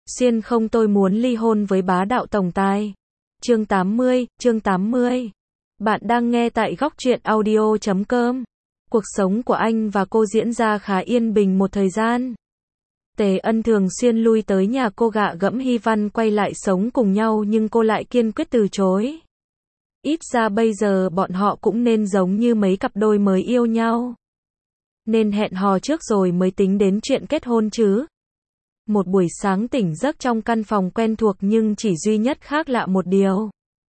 Xuyên không tôi muốn ly hôn với bá đạo tổng tài. Chương 80. Bạn đang nghe tại góc truyện audio.com. Cuộc sống của anh và cô diễn ra khá yên bình một thời gian. Tề Ân thường xuyên lui tới nhà cô gạ gẫm Hy Văn quay lại sống cùng nhau, nhưng cô lại kiên quyết từ chối. Ít ra bây giờ bọn họ cũng nên giống như mấy cặp đôi mới yêu nhau. Nên hẹn hò trước rồi mới tính đến chuyện kết hôn chứ. Một buổi sáng tỉnh giấc trong căn phòng quen thuộc, nhưng chỉ duy nhất khác lạ một điều.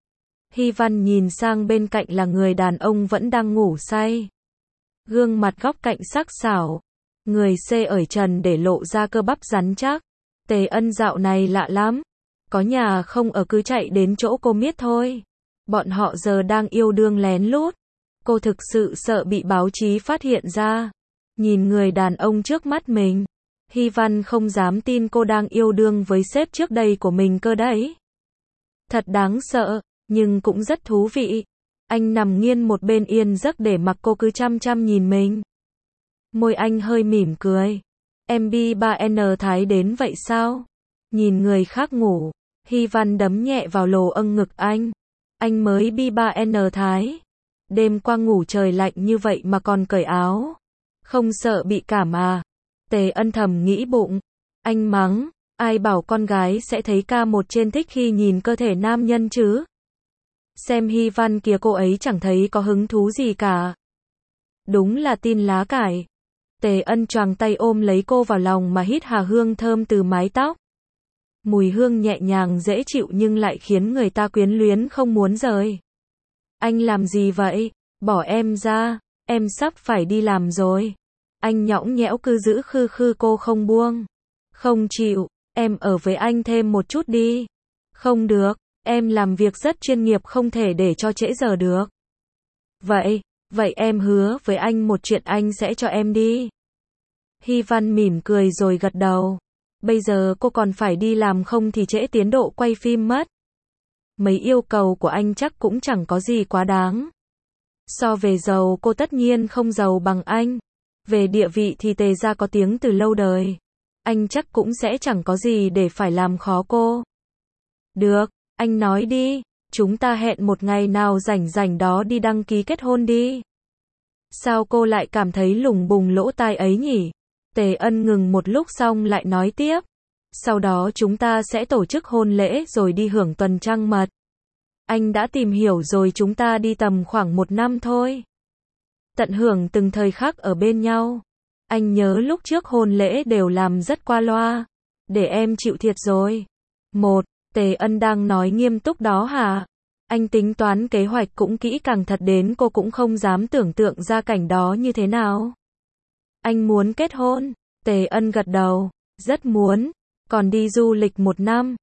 Hy Văn nhìn sang bên cạnh là người đàn ông vẫn đang ngủ say. Gương mặt góc cạnh sắc sảo, người xê ở trần để lộ ra cơ bắp rắn chắc. Tề Ân dạo này lạ lắm. Có nhà không ở cứ chạy đến chỗ cô miết thôi. Bọn họ giờ đang yêu đương lén lút. Cô thực sự sợ bị báo chí phát hiện ra. Nhìn người đàn ông trước mắt mình, Hy Văn không dám tin cô đang yêu đương với sếp trước đây của mình cơ đấy. Thật đáng sợ, nhưng cũng rất thú vị. Anh nằm nghiêng một bên yên giấc để mặc cô cứ chăm chăm nhìn mình. Môi anh hơi mỉm cười. Em bi 3N Thái đến vậy sao? Nhìn người khác ngủ, Hy Văn đấm nhẹ vào lồ âng ngực anh. Anh mới bi 3N Thái. Đêm qua ngủ trời lạnh như vậy mà còn cởi áo. Không sợ bị cảm à? Tề Ân thầm nghĩ bụng. Anh mắng, ai bảo con gái sẽ thấy K1 trên thích khi nhìn cơ thể nam nhân chứ? Xem Hy Văn kia, cô ấy chẳng thấy có hứng thú gì cả. Đúng là tin lá cải. Tề Ân choàng tay ôm lấy cô vào lòng mà hít hà hương thơm từ mái tóc. Mùi hương nhẹ nhàng dễ chịu nhưng lại khiến người ta quyến luyến không muốn rời. Anh làm gì vậy? Bỏ em ra, em sắp phải đi làm rồi. Anh nhõng nhẽo cứ giữ khư khư cô không buông. Không chịu, em ở với anh thêm một chút đi. Không được, em làm việc rất chuyên nghiệp, không thể để cho trễ giờ được. Vậy em hứa với anh một chuyện, anh sẽ cho em đi. Hy Văn mỉm cười rồi gật đầu. Bây giờ cô còn phải đi làm, không thì trễ tiến độ quay phim mất. Mấy yêu cầu của anh chắc cũng chẳng có gì quá đáng. So về giàu, cô tất nhiên không giàu bằng anh. Về địa vị thì Tề gia có tiếng từ lâu đời. Anh chắc cũng sẽ chẳng có gì để phải làm khó cô. Được, anh nói đi, chúng ta hẹn một ngày nào rảnh rảnh đó đi đăng ký kết hôn đi. Sao cô lại cảm thấy lủng bùng lỗ tai ấy nhỉ? Tề Ân ngừng một lúc xong lại nói tiếp. Sau đó chúng ta sẽ tổ chức hôn lễ rồi đi hưởng tuần trăng mật. Anh đã tìm hiểu rồi, chúng ta đi tầm khoảng 1 năm thôi. Tận hưởng từng thời khắc ở bên nhau. Anh nhớ lúc trước hôn lễ đều làm rất qua loa. Để em chịu thiệt rồi. Tề Ân đang nói nghiêm túc đó hả? Anh tính toán kế hoạch cũng kỹ càng thật đến cô cũng không dám tưởng tượng ra cảnh đó như thế nào. Anh muốn kết hôn. Tề Ân gật đầu. Rất muốn. Còn đi du lịch 1 năm.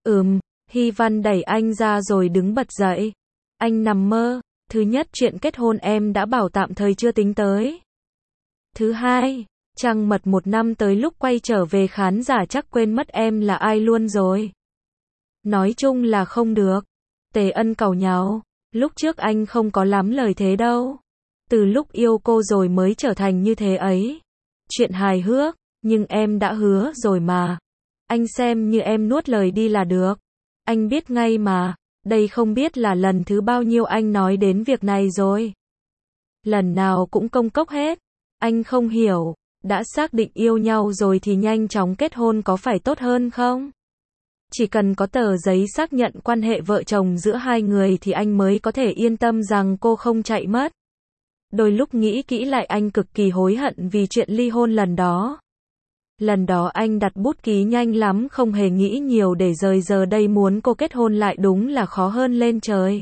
Hy Văn đẩy anh ra rồi đứng bật dậy. Anh nằm mơ. Thứ nhất, chuyện kết hôn em đã bảo tạm thời chưa tính tới. Thứ hai, trăng mật 1 năm tới lúc quay trở về khán giả chắc quên mất em là ai luôn rồi. Nói chung là không được. Tề Ân càu nhàu. Lúc trước anh không có lắm lời thế đâu. Từ lúc yêu cô rồi mới trở thành như thế ấy. Chuyện hài hước, nhưng em đã hứa rồi mà. Anh xem như em nuốt lời đi là được. Anh biết ngay mà. Đây không biết là lần thứ bao nhiêu anh nói đến việc này rồi. Lần nào cũng công cốc hết. Anh không hiểu, đã xác định yêu nhau rồi thì nhanh chóng kết hôn có phải tốt hơn không? Chỉ cần có tờ giấy xác nhận quan hệ vợ chồng giữa hai người thì anh mới có thể yên tâm rằng cô không chạy mất. Đôi lúc nghĩ kỹ lại anh cực kỳ hối hận vì chuyện ly hôn lần đó. Lần đó anh đặt bút ký nhanh lắm, không hề nghĩ nhiều để rời, giờ đây muốn cô kết hôn lại đúng là khó hơn lên trời.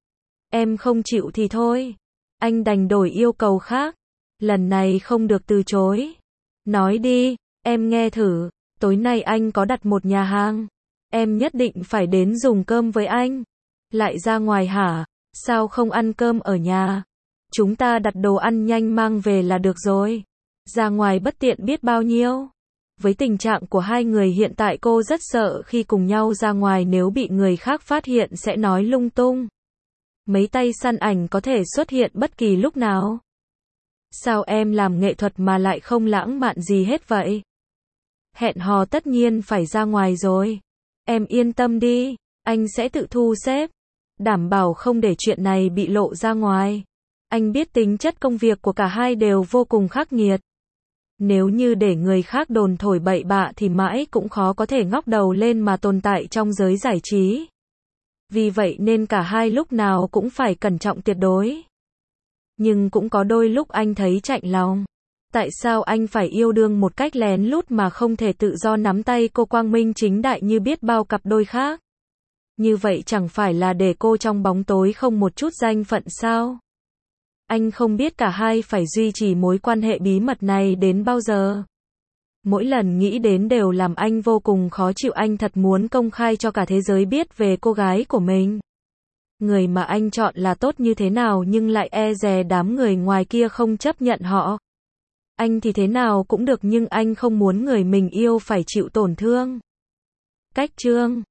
Em không chịu thì thôi. Anh đành đổi yêu cầu khác. Lần này không được từ chối. Nói đi, em nghe thử. Tối nay anh có đặt một nhà hàng. Em nhất định phải đến dùng cơm với anh. Lại ra ngoài hả? Sao không ăn cơm ở nhà? Chúng ta đặt đồ ăn nhanh mang về là được rồi. Ra ngoài bất tiện biết bao nhiêu. Với tình trạng của hai người hiện tại, cô rất sợ khi cùng nhau ra ngoài nếu bị người khác phát hiện sẽ nói lung tung. Mấy tay săn ảnh có thể xuất hiện bất kỳ lúc nào. Sao em làm nghệ thuật mà lại không lãng mạn gì hết vậy? Hẹn hò tất nhiên phải ra ngoài rồi. Em yên tâm đi, anh sẽ tự thu xếp. Đảm bảo không để chuyện này bị lộ ra ngoài. Anh biết tính chất công việc của cả hai đều vô cùng khắc nghiệt. Nếu như để người khác đồn thổi bậy bạ thì mãi cũng khó có thể ngóc đầu lên mà tồn tại trong giới giải trí. Vì vậy nên cả hai lúc nào cũng phải cẩn trọng tuyệt đối. Nhưng cũng có đôi lúc anh thấy chạnh lòng. Tại sao anh phải yêu đương một cách lén lút mà không thể tự do nắm tay cô quang minh chính đại như biết bao cặp đôi khác? Như vậy chẳng phải là để cô trong bóng tối không một chút danh phận sao? Anh không biết cả hai phải duy trì mối quan hệ bí mật này đến bao giờ. Mỗi lần nghĩ đến đều làm anh vô cùng khó chịu, anh thật muốn công khai cho cả thế giới biết về cô gái của mình. Người mà anh chọn là tốt như thế nào nhưng lại e dè đám người ngoài kia không chấp nhận họ. Anh thì thế nào cũng được nhưng anh không muốn người mình yêu phải chịu tổn thương. Cách chương